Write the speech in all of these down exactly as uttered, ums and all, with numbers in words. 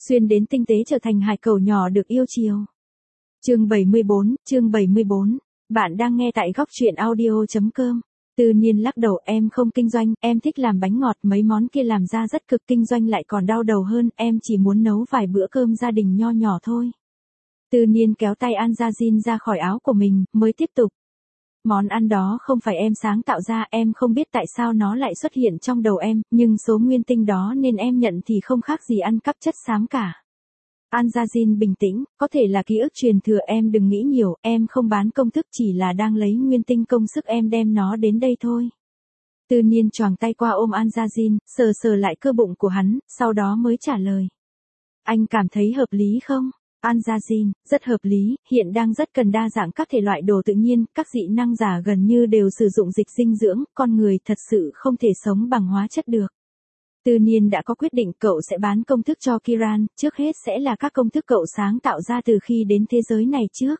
xuyên đến tinh tế trở thành hải cẩu nhỏ được yêu chiều. Chương bảy mươi bốn, chương bảy mươi bốn. Bạn đang nghe tại góc truyện audio chấm com. Tư Niên lắc đầu, em không kinh doanh, em thích làm bánh ngọt, mấy món kia làm ra rất cực, kinh doanh lại còn đau đầu hơn, em chỉ muốn nấu vài bữa cơm gia đình nho nhỏ thôi. Tư Niên kéo tay An Gia Jin ra khỏi áo của mình, mới tiếp tục. Món ăn đó không phải em sáng tạo ra, em không biết tại sao nó lại xuất hiện trong đầu em, nhưng số nguyên tinh đó nên em nhận thì không khác gì ăn cắp chất xám cả. An Gia Jin bình tĩnh, có thể là ký ức truyền thừa, em đừng nghĩ nhiều, em không bán công thức, chỉ là đang lấy nguyên tinh công sức em đem nó đến đây thôi. Tư Niên choàng tay qua ôm An Gia Jin, sờ sờ lại cơ bụng của hắn, sau đó mới trả lời. Anh cảm thấy hợp lý không? An Gia Jin, rất hợp lý, hiện đang rất cần đa dạng các thể loại đồ tự nhiên, các dị năng giả gần như đều sử dụng dịch dinh dưỡng, con người thật sự không thể sống bằng hóa chất được. Tư Niên đã có quyết định, cậu sẽ bán công thức cho Kiran, trước hết sẽ là các công thức cậu sáng tạo ra từ khi đến thế giới này trước.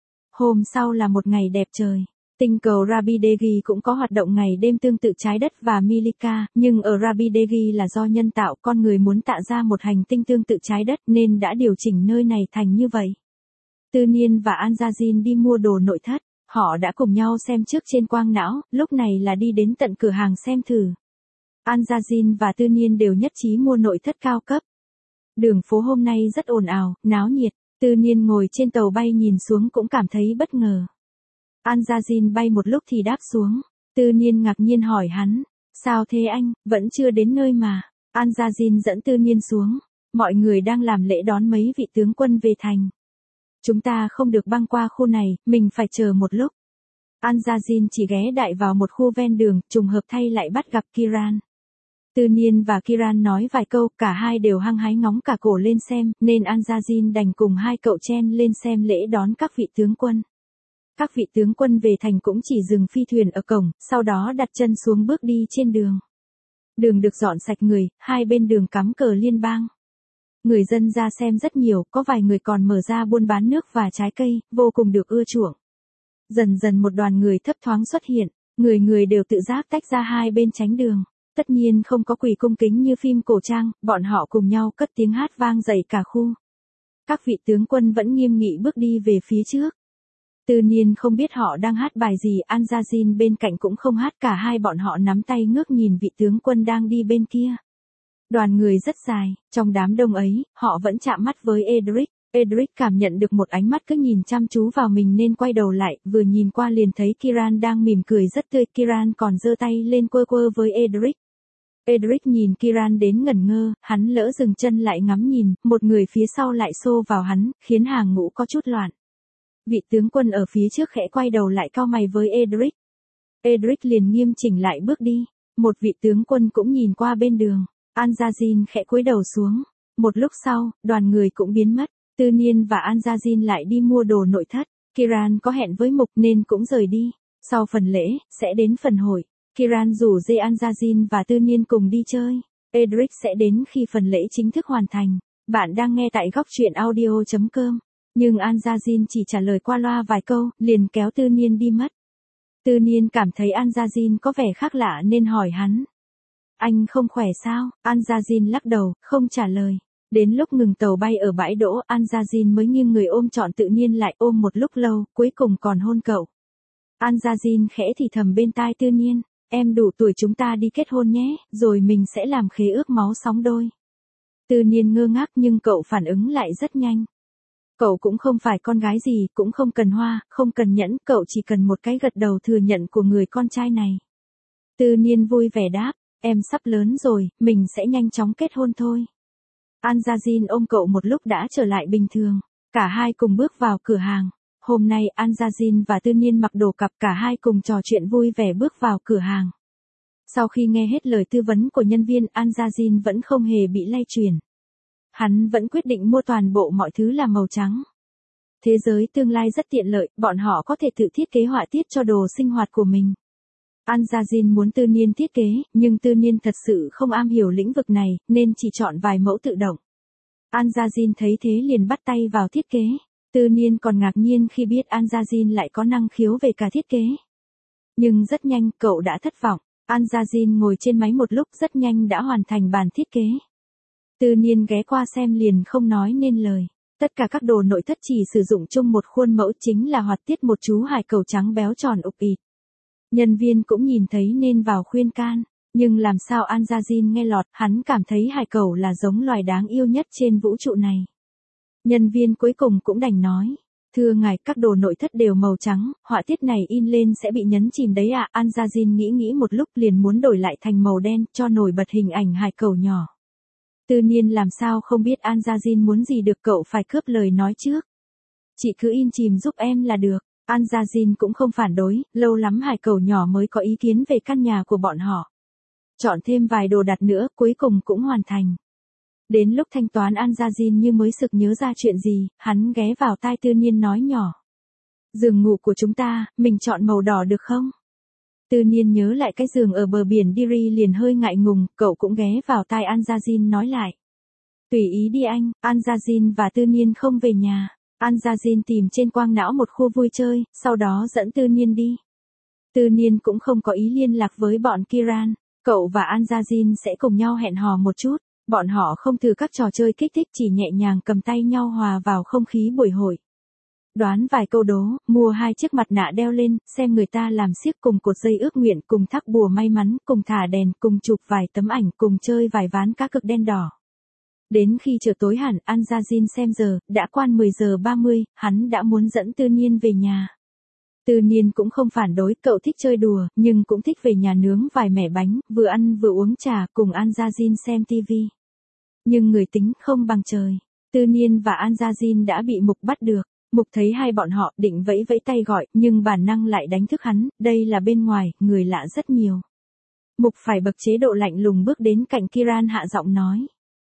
Hôm sau là một ngày đẹp trời. Tinh cầu Rabidegi cũng có hoạt động ngày đêm tương tự trái đất và Milika, nhưng ở Rabidegi là do nhân tạo, con người muốn tạo ra một hành tinh tương tự trái đất nên đã điều chỉnh nơi này thành như vậy. Tư Niên và An Gia Jin đi mua đồ nội thất, họ đã cùng nhau xem trước trên quang não, lúc này là đi đến tận cửa hàng xem thử. An Gia Jin và Tư Niên đều nhất trí mua nội thất cao cấp. Đường phố hôm nay rất ồn ào, náo nhiệt, Tư Niên ngồi trên tàu bay nhìn xuống cũng cảm thấy bất ngờ. An Gia Jin bay một lúc thì đáp xuống. Tư Niên ngạc nhiên hỏi hắn, sao thế anh, vẫn chưa đến nơi mà. An Gia Jin dẫn Tư Niên xuống. Mọi người đang làm lễ đón mấy vị tướng quân về thành. Chúng ta không được băng qua khu này, mình phải chờ một lúc. An Gia Jin chỉ ghé đại vào một khu ven đường, trùng hợp thay lại bắt gặp Kiran. Tư Niên và Kiran nói vài câu, cả hai đều hăng hái ngóng cả cổ lên xem, nên An Gia Jin đành cùng hai cậu chen lên xem lễ đón các vị tướng quân. Các vị tướng quân về thành cũng chỉ dừng phi thuyền ở cổng, sau đó đặt chân xuống bước đi trên đường. Đường được dọn sạch người, hai bên đường cắm cờ liên bang. Người dân ra xem rất nhiều, có vài người còn mở ra buôn bán nước và trái cây, vô cùng được ưa chuộng. Dần dần một đoàn người thấp thoáng xuất hiện, người người đều tự giác tách ra hai bên tránh đường. Tất nhiên không có quỳ cung kính như phim cổ trang, bọn họ cùng nhau cất tiếng hát vang dậy cả khu. Các vị tướng quân vẫn nghiêm nghị bước đi về phía trước. Tư Niên không biết họ đang hát bài gì, An Gia Jin bên cạnh cũng không hát, cả hai bọn họ nắm tay ngước nhìn vị tướng quân đang đi bên kia. Đoàn người rất dài, trong đám đông ấy, họ vẫn chạm mắt với Edric. Edric cảm nhận được một ánh mắt cứ nhìn chăm chú vào mình nên quay đầu lại, vừa nhìn qua liền thấy Kiran đang mỉm cười rất tươi, Kiran còn giơ tay lên quơ quơ với Edric. Edric nhìn Kiran đến ngẩn ngơ, hắn lỡ dừng chân lại ngắm nhìn, một người phía sau lại xô vào hắn, khiến hàng ngũ có chút loạn. Vị tướng quân ở phía trước khẽ quay đầu lại cau mày với Edric. Edric liền nghiêm chỉnh lại bước đi. Một vị tướng quân cũng nhìn qua bên đường. An Gia Jin khẽ cúi đầu xuống. Một lúc sau, đoàn người cũng biến mất. Tư Niên và An Gia Jin lại đi mua đồ nội thất. Kiran có hẹn với Mục nên cũng rời đi. Sau phần lễ, sẽ đến phần hội. Kiran rủ dê An Gia Jin và Tư Niên cùng đi chơi. Edric sẽ đến khi phần lễ chính thức hoàn thành. Bạn đang nghe tại góc truyện audio chấm com. Nhưng An Gia Jin chỉ trả lời qua loa vài câu, liền kéo Tư Niên đi mất. Tư Niên cảm thấy An Gia Jin có vẻ khác lạ nên hỏi hắn. Anh không khỏe sao? An Gia Jin lắc đầu, không trả lời. Đến lúc ngừng tàu bay ở bãi đỗ, An Gia Jin mới nghiêng người ôm trọn Tự Niên lại, ôm một lúc lâu, cuối cùng còn hôn cậu. An Gia Jin khẽ thì thầm bên tai Tư Niên, em đủ tuổi chúng ta đi kết hôn nhé, rồi mình sẽ làm khế ước máu sóng đôi. Tư Niên ngơ ngác nhưng cậu phản ứng lại rất nhanh. Cậu cũng không phải con gái gì, cũng không cần hoa, không cần nhẫn, cậu chỉ cần một cái gật đầu thừa nhận của người con trai này. Tư Niên vui vẻ đáp, em sắp lớn rồi, mình sẽ nhanh chóng kết hôn thôi. An Gia Jin ôm cậu một lúc đã trở lại bình thường, cả hai cùng bước vào cửa hàng. Hôm nay An Gia Jin và Tư Niên mặc đồ cặp, cả hai cùng trò chuyện vui vẻ bước vào cửa hàng. Sau khi nghe hết lời tư vấn của nhân viên, An Gia Jin vẫn không hề bị lay chuyển. Hắn vẫn quyết định mua toàn bộ mọi thứ là màu trắng. Thế giới tương lai rất tiện lợi, bọn họ có thể tự thiết kế họa tiết cho đồ sinh hoạt của mình. An Gia Jin muốn Tư Niên thiết kế, nhưng Tư Niên thật sự không am hiểu lĩnh vực này, nên chỉ chọn vài mẫu tự động. An Gia Jin thấy thế liền bắt tay vào thiết kế. Tư Niên còn ngạc nhiên khi biết An Gia Jin lại có năng khiếu về cả thiết kế. Nhưng rất nhanh, cậu đã thất vọng. An Gia Jin ngồi trên máy một lúc rất nhanh đã hoàn thành bản thiết kế. Tư Niên ghé qua xem liền không nói nên lời. Tất cả các đồ nội thất chỉ sử dụng chung một khuôn mẫu, chính là hoạt tiết một chú hải cẩu trắng béo tròn ục ịt. Nhân viên cũng nhìn thấy nên vào khuyên can, nhưng làm sao An Gia Jin nghe lọt, hắn cảm thấy hải cẩu là giống loài đáng yêu nhất trên vũ trụ này. Nhân viên cuối cùng cũng đành nói, thưa ngài, các đồ nội thất đều màu trắng, họa tiết này in lên sẽ bị nhấn chìm đấy ạ. À. An Gia Jin nghĩ nghĩ một lúc liền muốn đổi lại thành màu đen, cho nổi bật hình ảnh hải cẩu nhỏ. Tư Niên làm sao không biết An Gia Jin muốn gì được, cậu phải cướp lời nói trước. Chị cứ in chìm giúp em là được. An Gia Jin cũng không phản đối, lâu lắm hải cẩu nhỏ mới có ý kiến về căn nhà của bọn họ. Chọn thêm vài đồ đặt nữa, cuối cùng cũng hoàn thành. Đến lúc thanh toán An Gia Jin như mới sực nhớ ra chuyện gì, hắn ghé vào tai Tư Niên nói nhỏ. Giường ngủ của chúng ta, mình chọn màu đỏ được không? Tư Niên nhớ lại cái giường ở bờ biển Diri liền hơi ngại ngùng, cậu cũng ghé vào tai An Gia Jin nói lại. Tùy ý đi anh. An Gia Jin và Tư Niên không về nhà. An Gia Jin tìm trên quang não một khu vui chơi, sau đó dẫn Tư Niên đi. Tư Niên cũng không có ý liên lạc với bọn Kiran, cậu và An Gia Jin sẽ cùng nhau hẹn hò một chút. Bọn họ không thử các trò chơi kích thích, chỉ nhẹ nhàng cầm tay nhau hòa vào không khí buổi hội. Đoán vài câu đố, mua hai chiếc mặt nạ đeo lên, xem người ta làm xiếc, cùng cột dây ước nguyện, cùng thác bùa may mắn, cùng thả đèn, cùng chụp vài tấm ảnh, cùng chơi vài ván cá cược đen đỏ. Đến khi trời tối hẳn, An Gia Jin xem giờ, đã quan mười giờ ba mươi, hắn đã muốn dẫn Tư Niên về nhà. Tư Niên cũng không phản đối, cậu thích chơi đùa, nhưng cũng thích về nhà nướng vài mẻ bánh, vừa ăn vừa uống trà, cùng An Gia Jin xem tivi. Nhưng người tính không bằng trời. Tư Niên và An Gia Jin đã bị Mục bắt được. Mục thấy hai bọn họ định vẫy vẫy tay gọi, nhưng bản năng lại đánh thức hắn, đây là bên ngoài, người lạ rất nhiều. Mục phải bật chế độ lạnh lùng bước đến cạnh Kiran hạ giọng nói.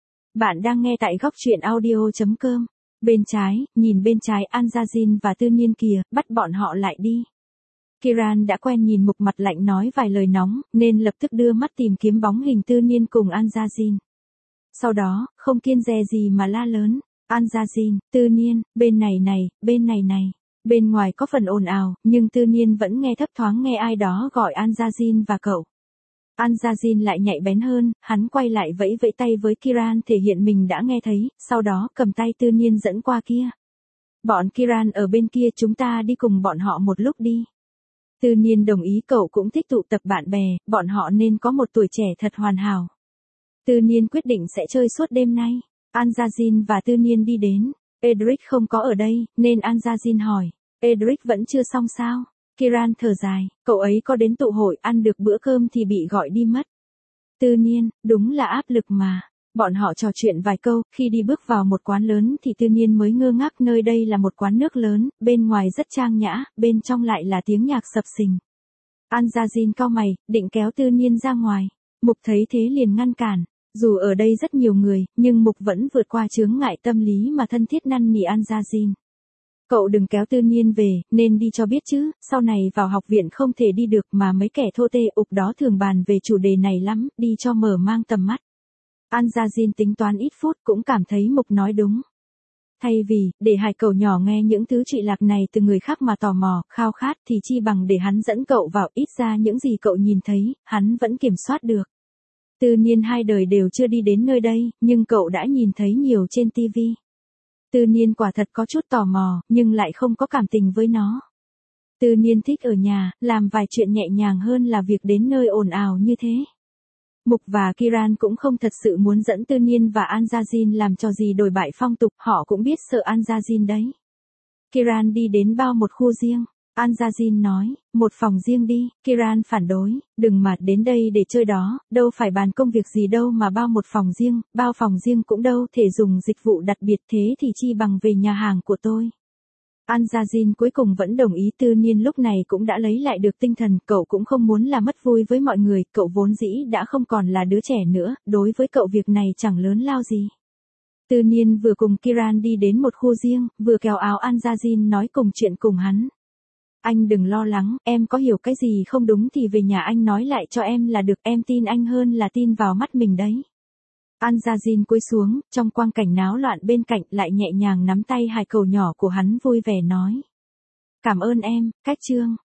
Bạn đang nghe tại góc truyện audio chấm com. Bên trái, nhìn bên trái An Gia Jin và Tư Niên kìa, bắt bọn họ lại đi. Kiran đã quen nhìn Mục mặt lạnh nói vài lời nóng, nên lập tức đưa mắt tìm kiếm bóng hình Tư Niên cùng An Gia Jin. Sau đó, không kiêng dè gì mà la lớn. An Gia Jin, Tư Niên, bên này này, bên này này. Bên ngoài có phần ồn ào, nhưng Tư Niên vẫn nghe thấp thoáng nghe ai đó gọi An Gia Jin và cậu. An Gia Jin lại nhạy bén hơn, hắn quay lại vẫy vẫy tay với Kiran thể hiện mình đã nghe thấy, sau đó cầm tay Tư Niên dẫn qua kia. Bọn Kiran ở bên kia, chúng ta đi cùng bọn họ một lúc đi. Tư Niên đồng ý, cậu cũng thích tụ tập bạn bè, bọn họ nên có một tuổi trẻ thật hoàn hảo. Tư Niên quyết định sẽ chơi suốt đêm nay. An Gia Jin và Tư Niên đi đến. Edric không có ở đây, nên An Gia Jin hỏi. Edric vẫn chưa xong sao? Kiran thở dài, cậu ấy có đến tụ hội, ăn được bữa cơm thì bị gọi đi mất. Tư Niên, đúng là áp lực mà. Bọn họ trò chuyện vài câu, khi đi bước vào một quán lớn thì Tư Niên mới ngơ ngác, nơi đây là một quán nước lớn, bên ngoài rất trang nhã, bên trong lại là tiếng nhạc sập sình. An Gia Jin cau mày, định kéo Tư Niên ra ngoài. Mục thấy thế liền ngăn cản. Dù ở đây rất nhiều người, nhưng Mục vẫn vượt qua chướng ngại tâm lý mà thân thiết năn nỉ An Gia Jin. Cậu đừng kéo Tư Niên về, nên đi cho biết chứ, sau này vào học viện không thể đi được mà mấy kẻ thô tê ục đó thường bàn về chủ đề này lắm, đi cho mở mang tầm mắt. An Gia Jin tính toán ít phút cũng cảm thấy Mục nói đúng. Thay vì, để hải cẩu nhỏ nghe những thứ trụy lạc này từ người khác mà tò mò, khao khát thì chi bằng để hắn dẫn cậu vào, ít ra những gì cậu nhìn thấy, hắn vẫn kiểm soát được. Tư Niên hai đời đều chưa đi đến nơi đây, nhưng cậu đã nhìn thấy nhiều trên tivi. Tư Niên quả thật có chút tò mò, nhưng lại không có cảm tình với nó. Tư Niên thích ở nhà, làm vài chuyện nhẹ nhàng hơn là việc đến nơi ồn ào như thế. Mục và Kiran cũng không thật sự muốn dẫn Tư Niên và An Gia Jin làm trò gì đổi bại phong tục, họ cũng biết sợ An Gia Jin đấy. Kiran đi đến bao một khu riêng. An Gia Jin nói, một phòng riêng đi. Kiran phản đối, đừng mà đến đây để chơi đó, đâu phải bàn công việc gì đâu mà bao một phòng riêng, bao phòng riêng cũng đâu thể dùng dịch vụ đặc biệt, thế thì chi bằng về nhà hàng của tôi. An Gia Jin cuối cùng vẫn đồng ý. Tư Niên lúc này cũng đã lấy lại được tinh thần, cậu cũng không muốn là mất vui với mọi người, cậu vốn dĩ đã không còn là đứa trẻ nữa, đối với cậu việc này chẳng lớn lao gì. Tư Niên vừa cùng Kiran đi đến một khu riêng, vừa kéo áo An Gia Jin nói cùng chuyện cùng hắn. Anh đừng lo lắng, em có hiểu cái gì không đúng thì về nhà anh nói lại cho em là được, em tin anh hơn là tin vào mắt mình đấy. An Gia Jin cúi xuống, trong quang cảnh náo loạn bên cạnh lại nhẹ nhàng nắm tay hải cẩu nhỏ của hắn vui vẻ nói. Cảm ơn em, Cách Trương.